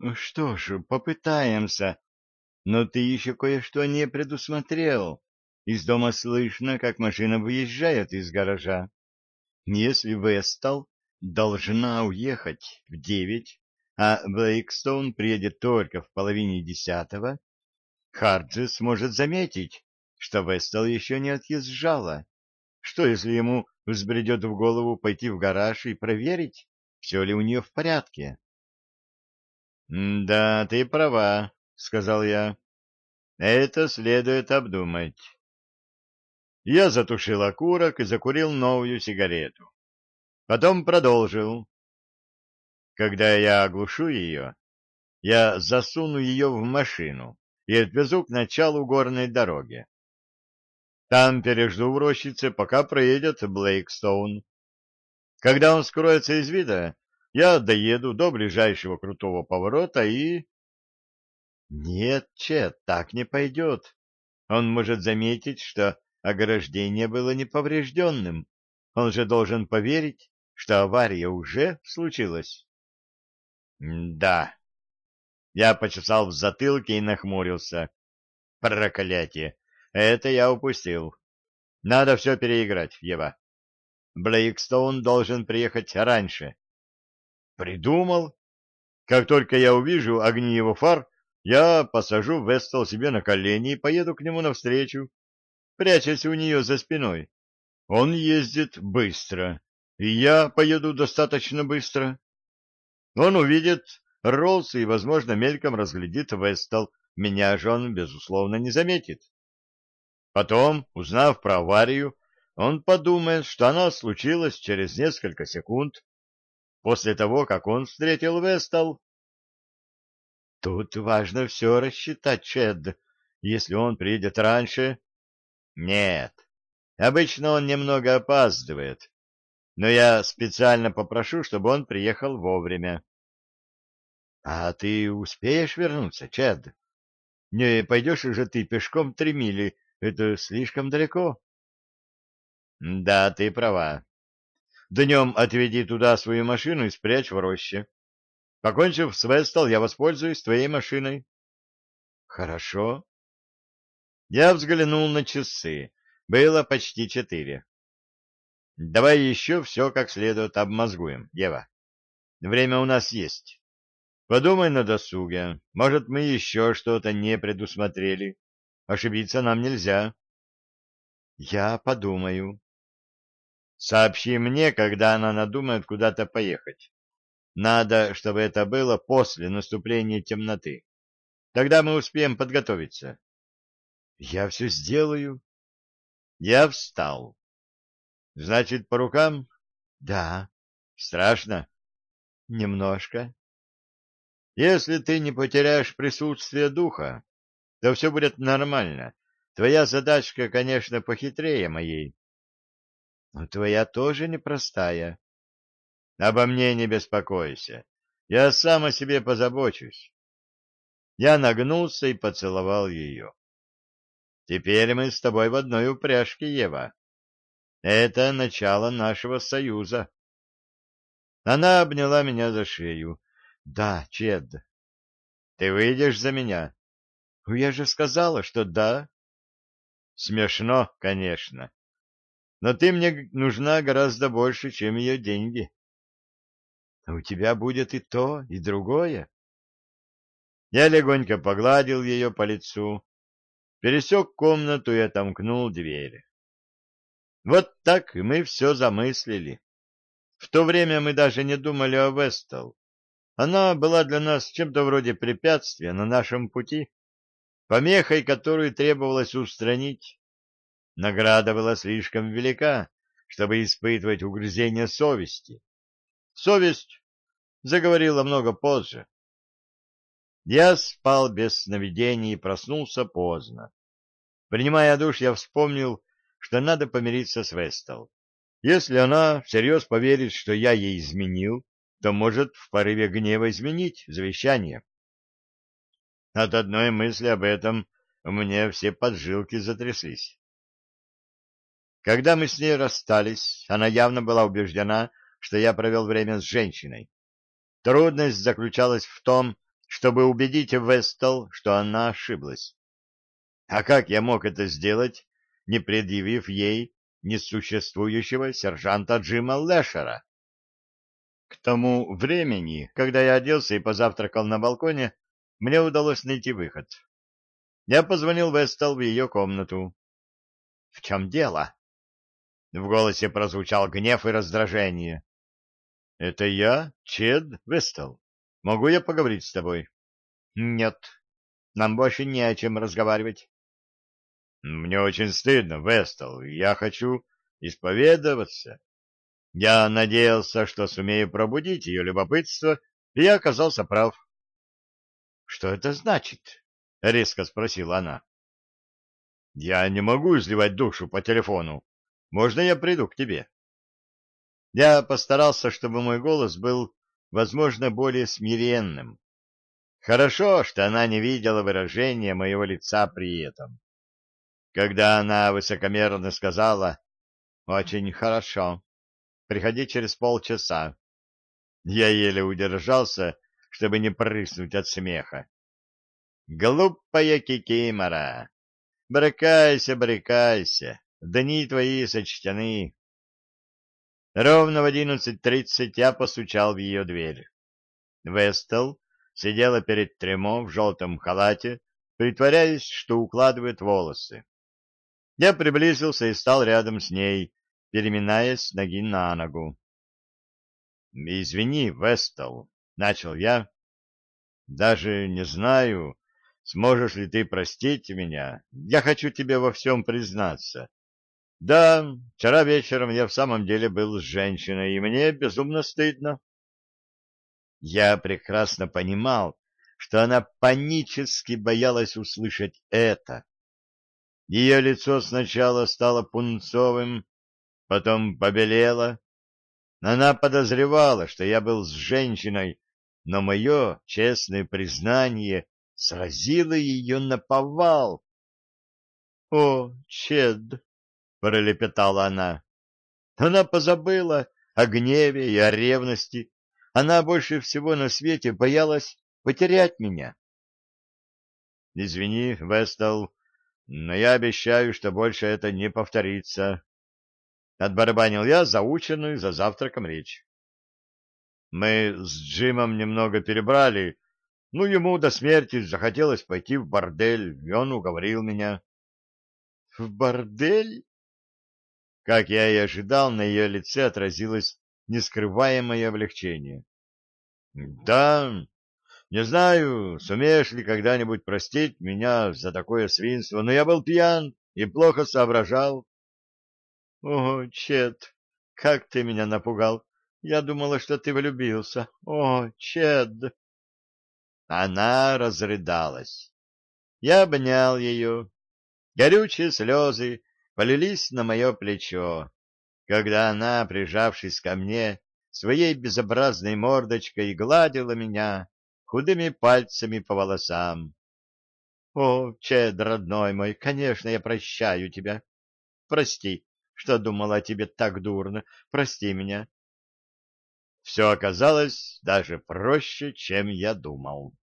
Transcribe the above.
Что ж, попытаемся. Но ты еще кое-что не предусмотрел. Из дома слышно, как машина выезжает из гаража. Если Вестал должна уехать в 9, а Блейкстоун приедет только в половине 10, Харджис может заметить, что Вестал еще не отъезжала. Что, если ему взбредет в голову пойти в гараж и проверить, все ли у нее в порядке? — Да, ты права, — сказал я. — Это следует обдумать. Я затушил окурок и закурил новую сигарету. Потом продолжил. Когда я оглушу ее, я засуну ее в машину и отвезу к началу горной дороги. Там пережду в рощице, пока проедет Блейкстоун. Когда он скроется из вида, я доеду до ближайшего крутого поворота и... Нет, Чет, так не пойдет. Он может заметить, что ограждение было неповрежденным. Он же должен поверить, что авария уже случилась. Да. Я почесал в затылке и нахмурился. Проклятие! Это я упустил. Надо все переиграть, Ева. Блейкстоун должен приехать раньше. Придумал. Как только я увижу огни его фар, я посажу Вестал себе на колени и поеду к нему навстречу, прячась у нее за спиной. Он ездит быстро, и я поеду достаточно быстро. Он увидит Роллс и, возможно, мельком разглядит Вестал. Меня же он, безусловно, не заметит. Потом, узнав про аварию, он подумает, что она случилась через несколько секунд после того, как он встретил Вестал. Тут важно все рассчитать, Чед. Если он приедет раньше... Нет, обычно он немного опаздывает, но я специально попрошу, чтобы он приехал вовремя. — А ты успеешь вернуться, Чед? Не пойдешь же ты пешком 3 мили, это слишком далеко. — Да, ты права. Днем отведи туда свою машину и спрячь в роще. Покончив с Вестал, я воспользуюсь твоей машиной. — Хорошо. Я взглянул на часы. Было почти 4. Давай еще все как следует обмозгуем, Ева. Время у нас есть. Подумай на досуге. Может, мы еще что-то не предусмотрели. Ошибиться нам нельзя. Я подумаю. Сообщи мне, когда она надумает куда-то поехать. Надо, чтобы это было после наступления темноты. Тогда мы успеем подготовиться. Я все сделаю. Я встал. Значит, по рукам? Да. Страшно? Немножко. Если ты не потеряешь присутствие духа, то все будет нормально. Твоя задачка, конечно, похитрее моей. Но твоя тоже непростая. Обо мне не беспокойся. Я сам о себе позабочусь. Я нагнулся и поцеловал ее. Теперь мы с тобой в одной упряжке, Ева. Это начало нашего союза. Она обняла меня за шею. Да, Чед. Ты выйдешь за меня? Я же сказала, что да. Смешно, конечно. Но ты мне нужна гораздо больше, чем ее деньги. А у тебя будет и то, и другое. Я легонько погладил ее по лицу, пересек комнату и отомкнул дверь. Вот так мы все замыслили. В то время мы даже не думали о Вестал. Она была для нас чем-то вроде препятствия на нашем пути, помехой, которую требовалось устранить. Награда была слишком велика, чтобы испытывать угрызение совести. Совесть заговорила много позже. Я спал без сновидений и проснулся поздно. Принимая душ, я вспомнил, что надо помириться с Вестал. Если она всерьез поверит, что я ей изменил, то может в порыве гнева изменить завещание. От одной мысли об этом у меня все поджилки затряслись. Когда мы с ней расстались, она явно была убеждена, что я провел время с женщиной. Трудность заключалась в том, чтобы убедить Вестал, что она ошиблась. А как я мог это сделать, не предъявив ей несуществующего сержанта Джима Лэшера? К тому времени, когда я оделся и позавтракал на балконе, мне удалось найти выход. Я позвонил Вестал в ее комнату. — В чем дело? В голосе прозвучал гнев и раздражение. — Это я, Чед Вестал. Могу я поговорить с тобой? — Нет, нам больше не о чем разговаривать. — Мне очень стыдно, Вестал. Я хочу исповедоваться. Я надеялся, что сумею пробудить ее любопытство, и я оказался прав. — Что это значит? — резко спросила она. — Я не могу изливать душу по телефону. Можно я приду к тебе? Я постарался, чтобы мой голос был, возможно, более смиренным. Хорошо, что она не видела выражения моего лица при этом. Когда она высокомерно сказала «Очень хорошо, приходи через полчаса», я еле удержался, чтобы не прыснуть от смеха. Глупая кикимора! Брыкайся, брыкайся, дни твои сочтены. Ровно в 11:30 я постучал в ее дверь. Вестел сидела перед трюмо в желтом халате, притворяясь, что укладывает волосы. Я приблизился и стал рядом с ней, переминаясь с ноги на ногу. — Извини, Вестел, — начал я. — Даже не знаю, сможешь ли ты простить меня. Я хочу тебе во всем признаться. Да, вчера вечером я в самом деле был с женщиной, и мне безумно стыдно. Я прекрасно понимал, что она панически боялась услышать это. Ее лицо сначала стало пунцовым, потом побелело. Она подозревала, что я был с женщиной, но мое честное признание сразило ее наповал. — О, Чед! — пролепетала она. Она позабыла о гневе и о ревности. Она больше всего на свете боялась потерять меня. — Извини, Вестал, но я обещаю, что больше это не повторится. Отбарабанил я заученную за завтраком речь. Мы с Джимом немного перебрали, ну, ему до смерти захотелось пойти в бордель, и он уговорил меня. — В бордель? Как я и ожидал, на ее лице отразилось нескрываемое облегчение. — Да, не знаю, сумеешь ли когда-нибудь простить меня за такое свинство, но я был пьян и плохо соображал. — О, Чед, как ты меня напугал! Я думала, что ты влюбился. О, Чед! Она разрыдалась. Я обнял ее. Горючие слезы полились на мое плечо, когда она, прижавшись ко мне, своей безобразной мордочкой гладила меня худыми пальцами по волосам. — О, Чед, родной мой, конечно, я прощаю тебя. Прости, что думала о тебе так дурно. Прости меня. Все оказалось даже проще, чем я думал.